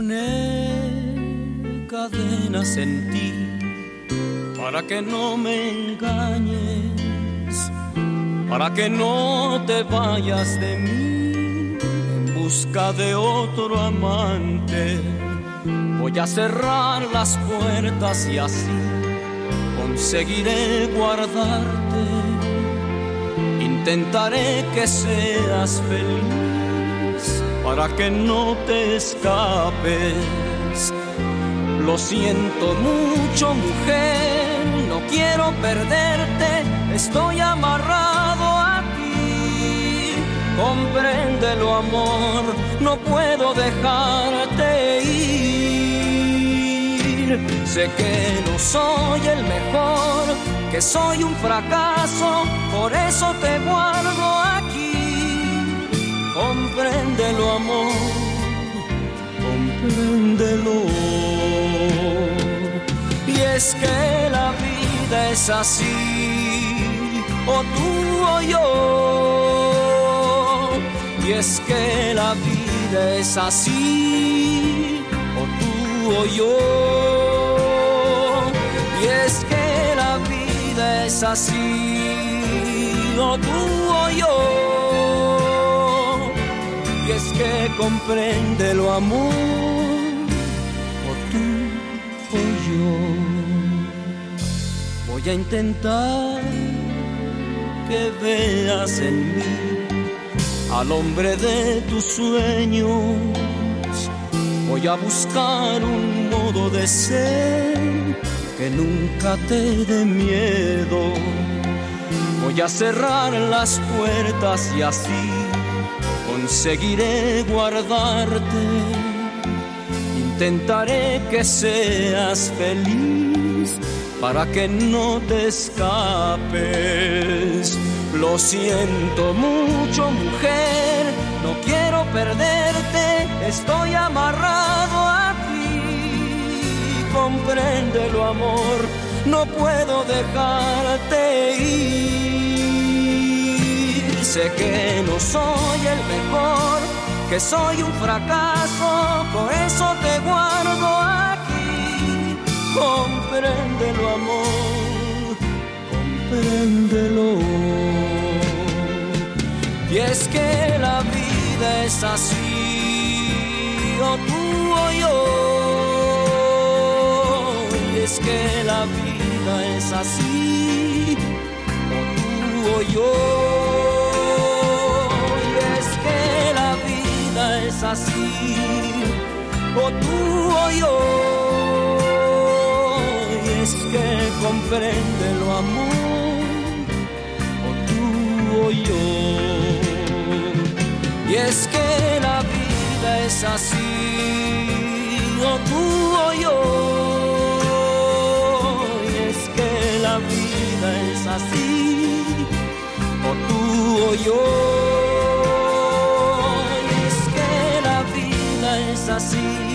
poner cadenas en ti para que no me engañes, para que no te vayas de mí en busca de otro amante. Voy a cerrar las puertas y así conseguiré guardarte. Intentaré que seas feliz para que no te escapes. Lo siento mucho, mujer, no quiero perderte, estoy amarrado a ti. Compréndelo, amor, no puedo dejarte ir. Sé que no soy el mejor, que soy un fracaso, por eso te guardo aquí. Compréndelo, amor, compréndelo. Y es que la vida es así, o tú o yo. Y es que la vida es así, o tú o yo. Y es que la vida es así, o tú o yo. Y es que compréndelo, amor, o tú o yo. Voy a intentar que veas en mí al hombre de tus sueños. Voy a buscar un modo de ser que nunca te dé miedo. Voy a cerrar las puertas y así conseguiré guardarte. Intentaré que seas feliz para que no te escapes. Lo siento mucho, mujer, no quiero perderte, estoy amarrado a ti. Compréndelo, amor, no puedo dejarte ir. Sé que no soy el mejor, que soy un fracaso, por eso te guardo aquí. Compréndelo, amor, compréndelo. Y es que la vida es así, o tú o yo. Y es que la vida es así, o tú o yo. Y es que la vida es así, o tú o yo. Y es que compréndelo, amor, o tú o yo. Y es que la vida es así, o tú o yo. Y es que la vida es así, o tú o yo. Y es que la vida es así,